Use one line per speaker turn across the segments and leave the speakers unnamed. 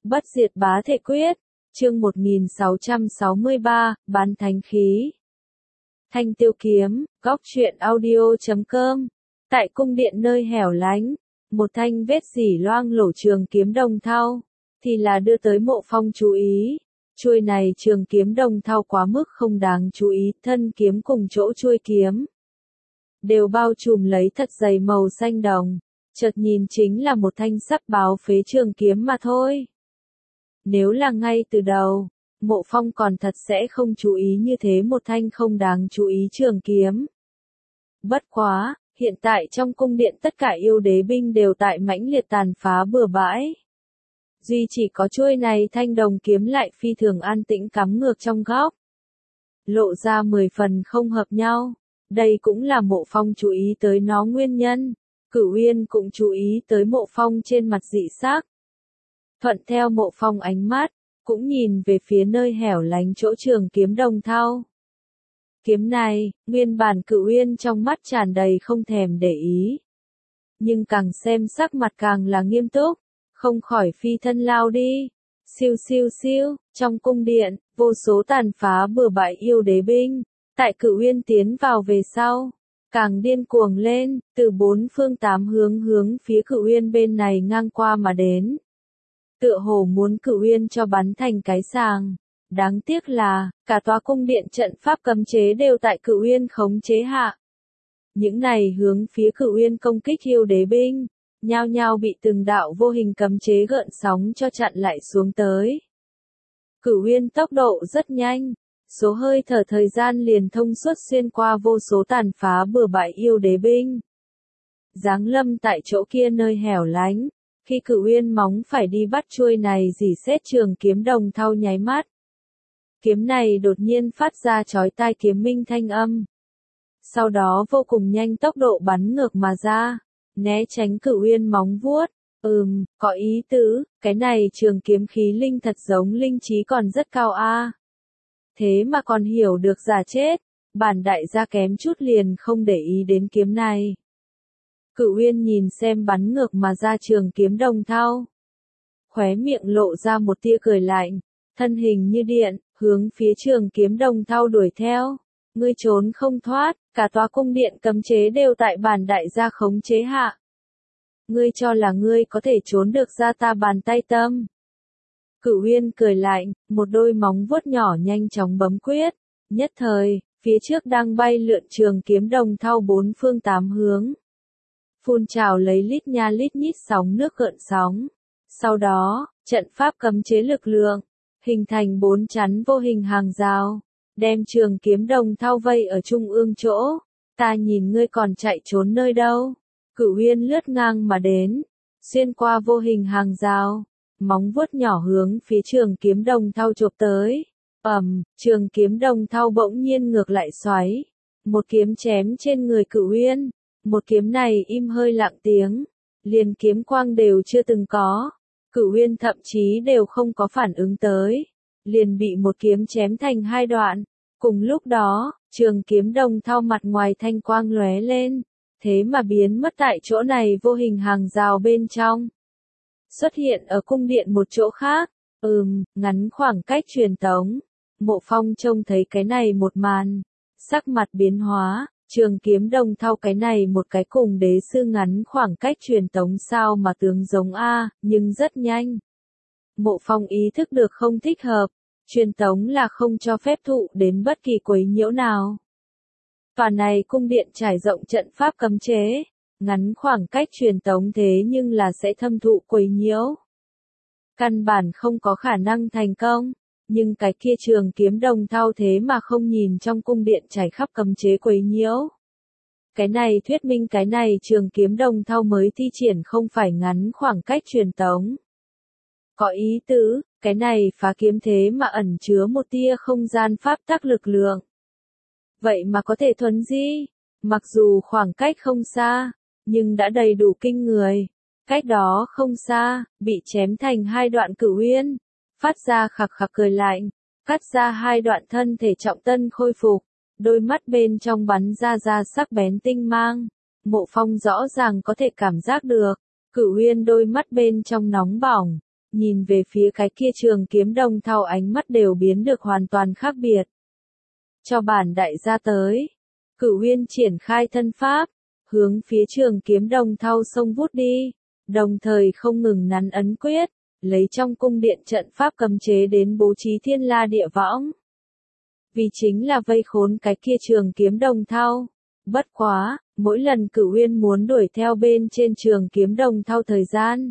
Bất diệt bá thể quyết, chương 1663, bán thánh khí. Thanh tiêu kiếm, góc truyện audio.com. Tại cung điện nơi hẻo lánh, một thanh vết dỉ loang lổ trường kiếm đồng thau, thì là đưa tới Mộ Phong chú ý. Chuôi này trường kiếm đồng thau quá mức không đáng chú ý, thân kiếm cùng chỗ chuôi kiếm đều bao trùm lấy thật dày màu xanh đồng, chợt nhìn chính là một thanh sắc báo phế trường kiếm mà thôi. Nếu là ngay từ đầu, Mộ Phong còn thật sẽ không chú ý như thế một thanh không đáng chú ý trường kiếm. Bất quá, hiện tại trong cung điện tất cả yêu đế binh đều tại mãnh liệt tàn phá bừa bãi. Duy chỉ có chuôi này thanh đồng kiếm lại phi thường an tĩnh cắm ngược trong góc, lộ ra 10 phần không hợp nhau. Đây cũng là Mộ Phong chú ý tới nó nguyên nhân. Cửu Uyên cũng chú ý tới Mộ Phong trên mặt dị sắc. Thuận theo Mộ Phong ánh mắt, cũng nhìn về phía nơi hẻo lánh chỗ trường kiếm đồng thau. Kiếm này, nguyên bản Cửu Uyên trong mắt tràn đầy không thèm để ý. Nhưng càng xem sắc mặt càng là nghiêm túc, không khỏi phi thân lao đi. Siêu siêu siêu, trong cung điện, vô số tàn phá bừa bãi yêu đế binh, tại Cửu Uyên tiến vào về sau, càng điên cuồng lên, từ bốn phương tám hướng phía Cửu Uyên bên này ngang qua mà đến. Tựa hồ muốn Cửu Uyên cho bắn thành cái sàng. Đáng tiếc là, cả tòa cung điện trận pháp cấm chế đều tại Cửu Uyên khống chế hạ. Những này hướng phía Cửu Uyên công kích yêu đế binh, nhao nhao bị từng đạo vô hình cấm chế gợn sóng cho chặn lại xuống tới. Cửu Uyên tốc độ rất nhanh, số hơi thở thời gian liền thông suốt xuyên qua vô số tàn phá bừa bãi yêu đế binh. Giáng lâm tại chỗ kia nơi hẻo lánh, khi Cửu Uyên móng phải đi bắt chuôi này rỉ sét trường kiếm đồng thau nháy mắt. Kiếm này đột nhiên phát ra chói tai kiếm minh thanh âm. Sau đó vô cùng nhanh tốc độ bắn ngược mà ra, né tránh Cửu Uyên móng vuốt. Có ý tứ, cái này trường kiếm khí linh thật giống linh trí còn rất cao a. Thế mà còn hiểu được giả chết, bản đại gia kém chút liền không để ý đến kiếm này. Cửu Uyên nhìn xem bắn ngược mà ra trường kiếm đồng thau, khóe miệng lộ ra một tia cười lạnh, thân hình như điện, hướng phía trường kiếm đồng thau đuổi theo. Ngươi trốn không thoát, cả tòa cung điện cấm chế đều tại bản đại gia khống chế hạ. Ngươi cho là ngươi có thể trốn được ra ta bàn tay tâm. Cửu Uyên cười lạnh, một đôi móng vuốt nhỏ nhanh chóng bấm quyết. Nhất thời, phía trước đang bay lượn trường kiếm đồng thau bốn phương tám hướng, phun trào lấy lít nha lít nhít sóng nước gợn sóng. Sau đó, trận pháp cấm chế lực lượng, hình thành bốn chắn vô hình hàng rào, đem trường kiếm đồng thau vây ở trung ương chỗ. Ta nhìn ngươi còn chạy trốn nơi đâu. Cửu Uyên lướt ngang mà đến, xuyên qua vô hình hàng rào, móng vuốt nhỏ hướng phía trường kiếm đồng thau chộp tới. Trường kiếm đồng thau bỗng nhiên ngược lại xoáy, một kiếm chém trên người Cửu Uyên. Một kiếm này im hơi lặng tiếng, liền kiếm quang đều chưa từng có. Cửu Uyên thậm chí đều không có phản ứng tới, liền bị một kiếm chém thành hai đoạn. Cùng lúc đó, trường kiếm đồng thau mặt ngoài thanh quang lóe lên, thế mà biến mất tại chỗ này vô hình hàng rào bên trong. Xuất hiện ở cung điện một chỗ khác. Ngắn khoảng cách truyền tống. Mộ Phong trông thấy cái này một màn, sắc mặt biến hóa. Trường kiếm đồng thau cái này một cái cùng đế sư ngắn khoảng cách truyền tống sao mà tướng giống a, nhưng rất nhanh. Mộ Phong ý thức được không thích hợp, truyền tống là không cho phép thụ đến bất kỳ quấy nhiễu nào. Tòa này cung điện trải rộng trận pháp cấm chế, ngắn khoảng cách truyền tống thế nhưng là sẽ thâm thụ quấy nhiễu. Căn bản không có khả năng thành công. Nhưng cái kia trường kiếm đồng thau thế mà không nhìn trong cung điện trải khắp cấm chế quấy nhiễu. Cái này thuyết minh cái này trường kiếm đồng thau mới thi triển không phải ngắn khoảng cách truyền tống. Có ý tứ, cái này phá kiếm thế mà ẩn chứa một tia không gian pháp tắc lực lượng. Vậy mà có thể thuấn di, mặc dù khoảng cách không xa, nhưng đã đầy đủ kinh người. Cách đó không xa, bị chém thành hai đoạn Cửu Uyên, phát ra khặc khặc cười lạnh, cắt ra hai đoạn thân thể trọng tân khôi phục, đôi mắt bên trong bắn ra sắc bén tinh mang. Mộ Phong rõ ràng có thể cảm giác được, Cửu Uyên đôi mắt bên trong nóng bỏng, nhìn về phía cái kia trường kiếm đồng thau ánh mắt đều biến được hoàn toàn khác biệt. Cho bản đại gia tới. Cửu Uyên triển khai thân pháp, hướng phía trường kiếm đồng thau xông vút đi, đồng thời không ngừng nắn ấn quyết, lấy trong cung điện trận pháp cấm chế đến bố trí thiên la địa võng. Vì chính là vây khốn cái kia trường kiếm đồng thau. Bất quá, mỗi lần Cửu Uyên muốn đuổi theo bên trên trường kiếm đồng thau thời gian,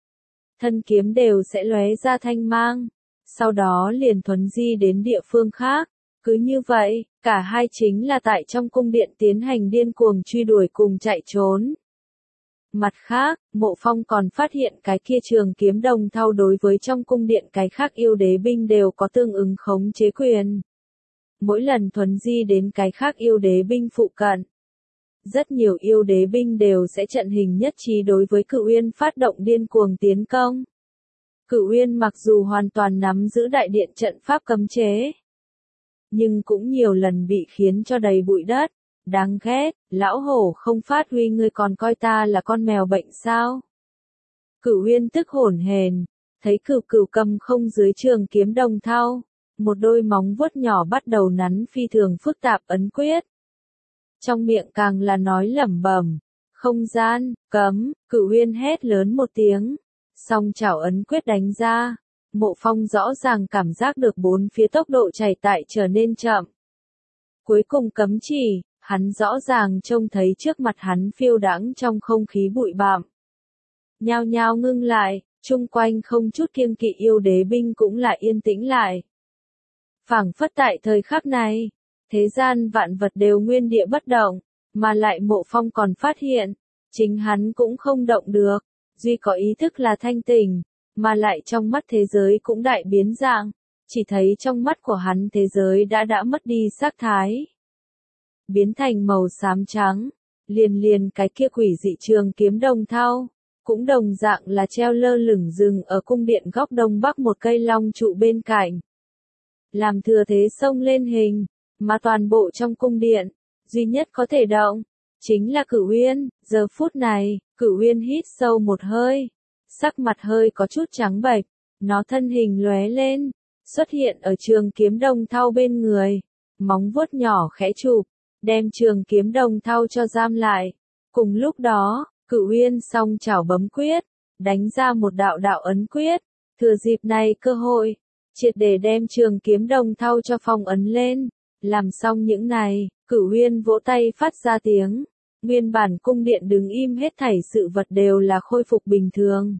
thân kiếm đều sẽ lóe ra thanh mang, sau đó liền thuấn di đến địa phương khác. Cứ như vậy, cả hai chính là tại trong cung điện tiến hành điên cuồng truy đuổi cùng chạy trốn. Mặt khác, Mộ Phong còn phát hiện cái kia trường kiếm đồng thau đối với trong cung điện cái khác yêu đế binh đều có tương ứng khống chế quyền. Mỗi lần thuấn di đến cái khác yêu đế binh phụ cận, rất nhiều yêu đế binh đều sẽ trận hình nhất trí đối với Cửu Uyên phát động điên cuồng tiến công. Cửu Uyên mặc dù hoàn toàn nắm giữ đại điện trận pháp cấm chế, nhưng cũng nhiều lần bị khiến cho đầy bụi đất. Đáng ghét, lão hổ không phát huy ngươi còn coi ta là con mèo bệnh sao? Cửu Uyên tức hổn hển, thấy Cửu Cửu cầm không dưới trường kiếm đồng thau, một đôi móng vuốt nhỏ bắt đầu nắn phi thường phức tạp ấn quyết. Trong miệng càng là nói lẩm bẩm, không gian, cấm, Cửu Uyên hét lớn một tiếng, song chảo ấn quyết đánh ra. Mộ Phong rõ ràng cảm giác được bốn phía tốc độ chảy tại trở nên chậm. Cuối cùng cấm chỉ, hắn rõ ràng trông thấy trước mặt hắn phiêu đãng trong không khí bụi bặm. Nhao nhao ngưng lại, chung quanh không chút kiêng kỵ yêu đế binh cũng lại yên tĩnh lại. Phảng phất tại thời khắc này, thế gian vạn vật đều nguyên địa bất động, mà lại Mộ Phong còn phát hiện, chính hắn cũng không động được, duy có ý thức là thanh tỉnh, mà lại trong mắt thế giới cũng đại biến dạng, chỉ thấy trong mắt của hắn thế giới đã mất đi sắc thái. Biến thành màu xám trắng, liền cái kia quỷ dị trường kiếm đồng thau, cũng đồng dạng là treo lơ lửng dừng ở cung điện góc đông bắc một cây long trụ bên cạnh. Làm thừa thế xông lên hình, mà toàn bộ trong cung điện, duy nhất có thể động, chính là Cửu Uyên. Giờ phút này, Cửu Uyên hít sâu một hơi, sắc mặt hơi có chút trắng bệch, nó thân hình lóe lên, xuất hiện ở trường kiếm đồng thau bên người, móng vuốt nhỏ khẽ chụp, đem trường kiếm đồng thau cho giam lại. Cùng lúc đó, Cửu Uyên song chảo bấm quyết, đánh ra một đạo đạo ấn quyết, thừa dịp này cơ hội, triệt để đem trường kiếm đồng thau cho phong ấn lên. Làm xong những này, Cửu Uyên vỗ tay phát ra tiếng, nguyên bản cung điện đứng im hết thảy sự vật đều là khôi phục bình thường.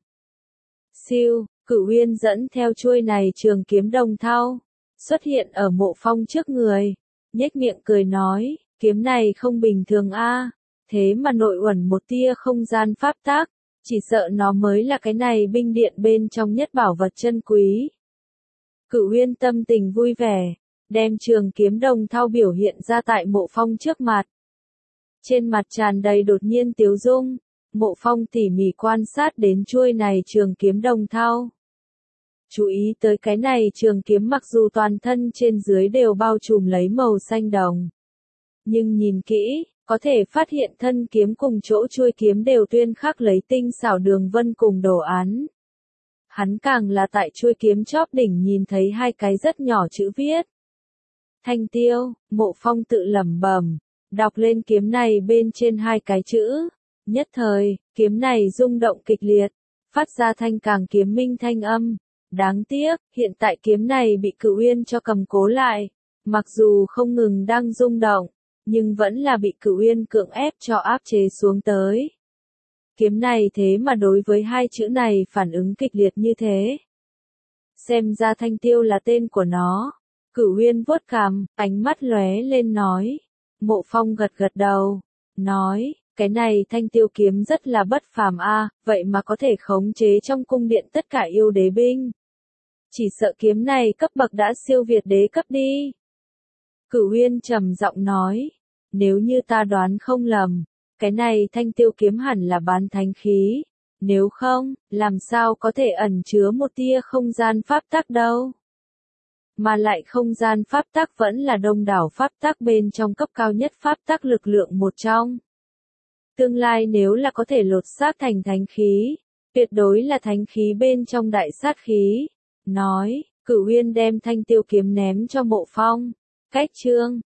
Siêu, Cửu Uyên dẫn theo chuôi này trường kiếm đồng thau, xuất hiện ở Mộ Phong trước người, nhếch miệng cười nói, kiếm này không bình thường a, thế mà nội uẩn một tia không gian pháp tắc, chỉ sợ nó mới là cái này binh điện bên trong nhất bảo vật chân quý. Cửu Uyên tâm tình vui vẻ, đem trường kiếm đồng thau biểu hiện ra tại Mộ Phong trước mặt. Trên mặt tràn đầy đột nhiên tiếu dung, Mộ Phong tỉ mỉ quan sát đến chuôi này trường kiếm đồng thau. Chú ý tới cái này trường kiếm mặc dù toàn thân trên dưới đều bao trùm lấy màu xanh đồng, nhưng nhìn kỹ, có thể phát hiện thân kiếm cùng chỗ chuôi kiếm đều tuyên khắc lấy tinh xảo đường vân cùng đồ án. Hắn càng là tại chuôi kiếm chóp đỉnh nhìn thấy hai cái rất nhỏ chữ viết. Thanh tiêu, Mộ Phong tự lẩm bẩm, đọc lên kiếm này bên trên hai cái chữ. Nhất thời, kiếm này rung động kịch liệt, phát ra thanh càng kiếm minh thanh âm. Đáng tiếc, hiện tại kiếm này bị Cửu Uyên cho cầm cố lại, mặc dù không ngừng đang rung động, nhưng vẫn là bị Cửu Uyên cưỡng ép cho áp chế xuống tới. Kiếm này thế mà đối với hai chữ này phản ứng kịch liệt như thế. Xem ra thanh tiêu là tên của nó. Cửu Uyên vuốt cằm, ánh mắt lóe lên nói. Mộ Phong gật gật đầu, nói, cái này thanh tiêu kiếm rất là bất phàm a, vậy mà có thể khống chế trong cung điện tất cả yêu đế binh. Chỉ sợ kiếm này cấp bậc đã siêu việt đế cấp đi. Cửu Uyên trầm giọng nói, nếu như ta đoán không lầm, cái này thanh tiêu kiếm hẳn là bán thánh khí, nếu không, làm sao có thể ẩn chứa một tia không gian pháp tắc đâu. Mà lại không gian pháp tắc vẫn là đông đảo pháp tắc bên trong cấp cao nhất pháp tắc lực lượng một trong. Tương lai nếu là có thể lột xác thành thánh khí, tuyệt đối là thánh khí bên trong đại sát khí. Nói, Cửu Uyên đem thanh tiêu kiếm ném cho Mộ Phong. Cách chương